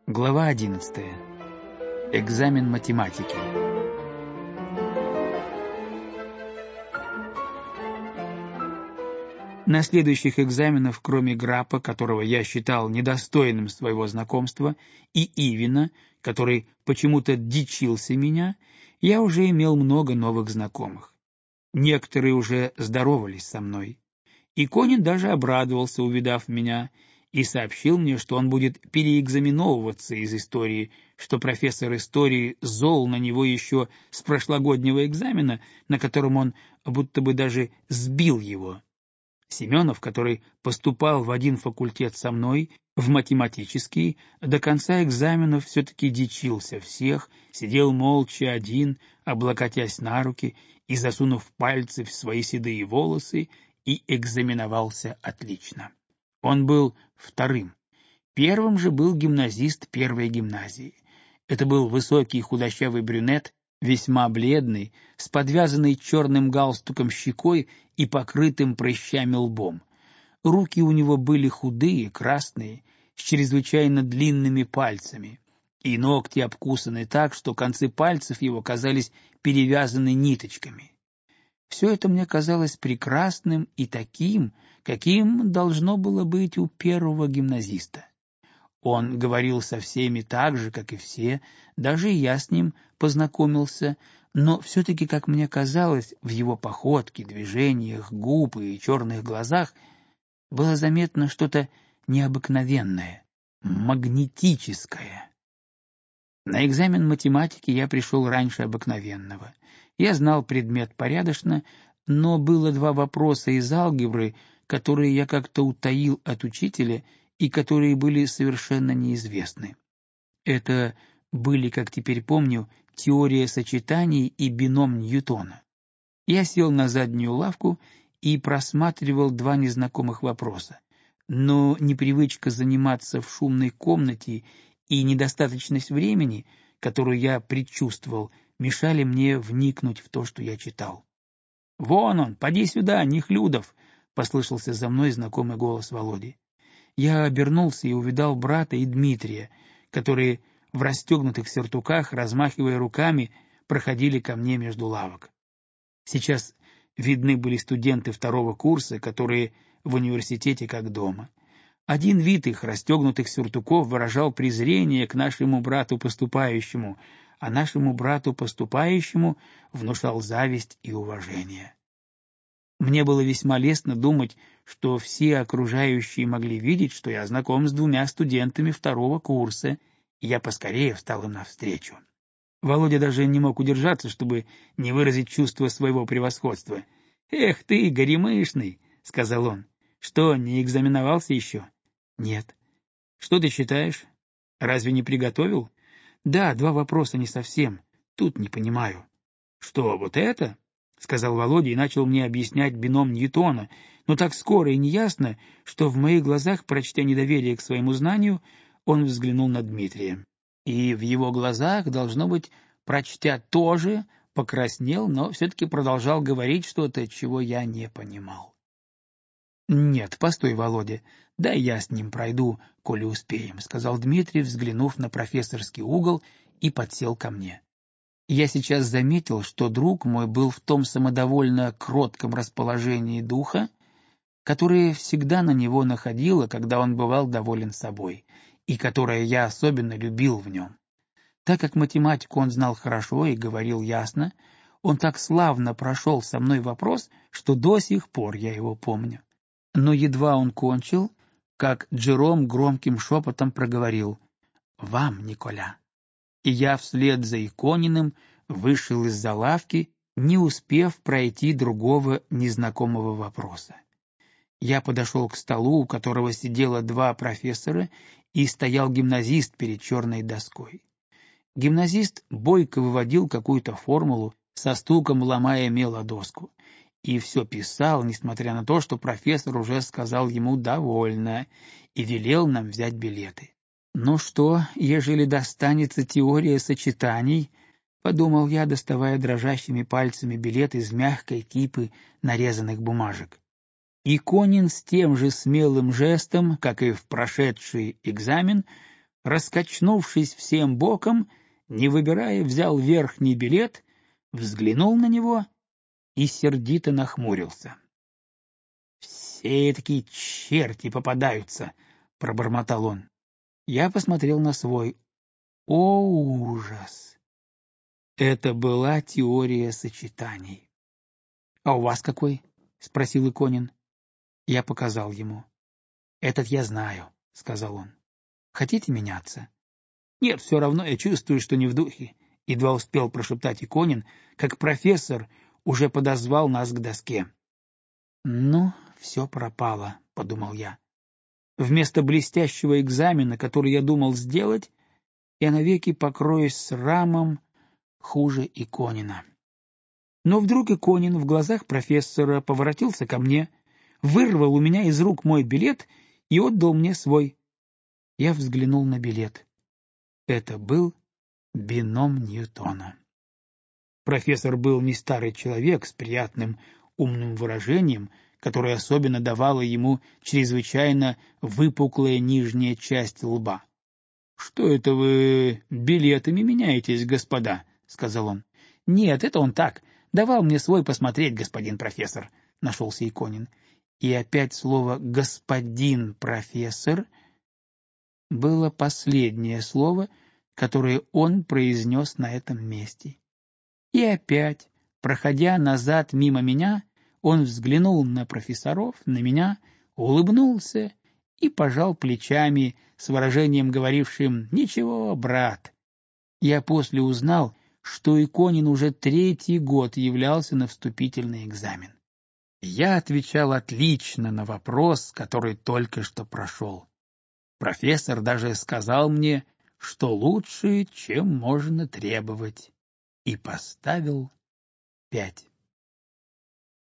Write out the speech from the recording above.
Глава 11. Экзамен математики. На следующих экзаменах, кроме Граппа, которого я считал недостойным своего знакомства, и Ивина, который почему-то дичился меня, я уже имел много новых знакомых. Некоторые уже здоровались со мной. И Конин даже обрадовался, увидав меня, и сообщил мне, что он будет переэкзаменовываться из истории, что профессор истории зол на него еще с прошлогоднего экзамена, на котором он будто бы даже сбил его. Семенов, который поступал в один факультет со мной, в математический, до конца экзаменов все-таки дичился всех, сидел молча один, облокотясь на руки и засунув пальцы в свои седые волосы, и экзаменовался отлично. Он был вторым. Первым же был гимназист первой гимназии. Это был высокий худощавый брюнет, весьма бледный, с подвязанной черным галстуком щекой и покрытым прыщами лбом. Руки у него были худые, красные, с чрезвычайно длинными пальцами, и ногти обкусаны так, что концы пальцев его казались перевязаны ниточками. Все это мне казалось прекрасным и таким, каким должно было быть у первого гимназиста. Он говорил со всеми так же, как и все, даже и я с ним познакомился, но все-таки, как мне казалось, в его походке, движениях, губ и черных глазах было заметно что-то необыкновенное, магнетическое. На экзамен математики я пришел раньше обыкновенного. Я знал предмет порядочно, но было два вопроса из алгебры, которые я как-то утаил от учителя и которые были совершенно неизвестны. Это были, как теперь помню, теория сочетаний и бином Ньютона. Я сел на заднюю лавку и просматривал два незнакомых вопроса, но непривычка заниматься в шумной комнате и недостаточность времени, которую я предчувствовал, мешали мне вникнуть в то, что я читал. «Вон он, поди сюда, Нехлюдов!» — послышался за мной знакомый голос Володи. Я обернулся и увидал брата и Дмитрия, которые в расстегнутых сюртуках, размахивая руками, проходили ко мне между лавок. Сейчас видны были студенты второго курса, которые в университете как дома. Один вид их расстегнутых сюртуков выражал презрение к нашему брату-поступающему, а нашему брату-поступающему внушал зависть и уважение. Мне было весьма лестно думать, что все окружающие могли видеть, что я знаком с двумя студентами второго курса, и я поскорее встал им навстречу. Володя даже не мог удержаться, чтобы не выразить чувство своего превосходства. «Эх ты, горемышный!» — сказал он. «Что, не экзаменовался еще?» «Нет». «Что ты считаешь? Разве не приготовил?» «Да, два вопроса не совсем. Тут не понимаю». «Что, вот это?» — сказал Володя и начал мне объяснять бином Ньютона, но так скоро и неясно, что в моих глазах, прочтя недоверие к своему знанию, он взглянул на Дмитрия. И в его глазах, должно быть, прочтя тоже, покраснел, но все-таки продолжал говорить что-то, чего я не понимал. «Нет, постой, Володя, дай я с ним пройду, коли успеем», — сказал Дмитрий, взглянув на профессорский угол, и подсел ко мне. Я сейчас заметил, что друг мой был в том самодовольно кротком расположении духа, которое всегда на него находило, когда он бывал доволен собой, и которое я особенно любил в нем. Так как математику он знал хорошо и говорил ясно, он так славно прошел со мной вопрос, что до сих пор я его помню. Но едва он кончил, как Джером громким шепотом проговорил: «Вам, Николя». И я вслед за Икониным вышел из-за лавки, не успев пройти другого незнакомого вопроса. Я подошел к столу, у которого сидело два профессора, и стоял гимназист перед черной доской. Гимназист бойко выводил какую-то формулу, со стуком ломая мел о доску, и все писал, несмотря на то, что профессор уже сказал ему «довольно» и велел нам взять билеты. «Ну что, ежели достанется теория сочетаний?» — подумал я, доставая дрожащими пальцами билет из мягкой кипы нарезанных бумажек. И Конин с тем же смелым жестом, как и в прошедший экзамен, раскачнувшись всем боком, не выбирая, взял верхний билет, взглянул на него и сердито нахмурился. «Все такие черти попадаются», — пробормотал он. Я посмотрел на свой. О, ужас! Это была теория сочетаний. «А у вас какой?» — спросил Иконин. Я показал ему. «Этот я знаю», — сказал он. «Хотите меняться?» «Нет, все равно я чувствую, что не в духе», — едва успел прошептать Иконин, как профессор уже подозвал нас к доске. «Ну, все пропало», — подумал я. «Вместо блестящего экзамена, который я думал сделать, я навеки покроюсь срамом хуже Иконина». Но вдруг Иконин в глазах профессора поворотился ко мне, вырвал у меня из рук мой билет и отдал мне свой. Я взглянул на билет. Это был бином Ньютона. Профессор был не старый человек с приятным умным выражением, которое особенно давало ему чрезвычайно выпуклая нижняя часть лба. — Что это вы билетами меняетесь, господа? — сказал он. — Нет, это он так. Давал мне свой посмотреть, господин профессор, — нашелся Иконин. И опять слово «господин профессор» было последнее слово, которое он произнес на этом месте. И опять, проходя назад мимо меня, он взглянул на профессоров, на меня, улыбнулся и пожал плечами с выражением, говорившим «Ничего, брат». Я после узнал, что Иконин уже 3-й год являлся на вступительный экзамен. Я отвечал отлично на вопрос, который только что прошел. Профессор даже сказал мне, что лучше, чем можно требовать, и поставил 5.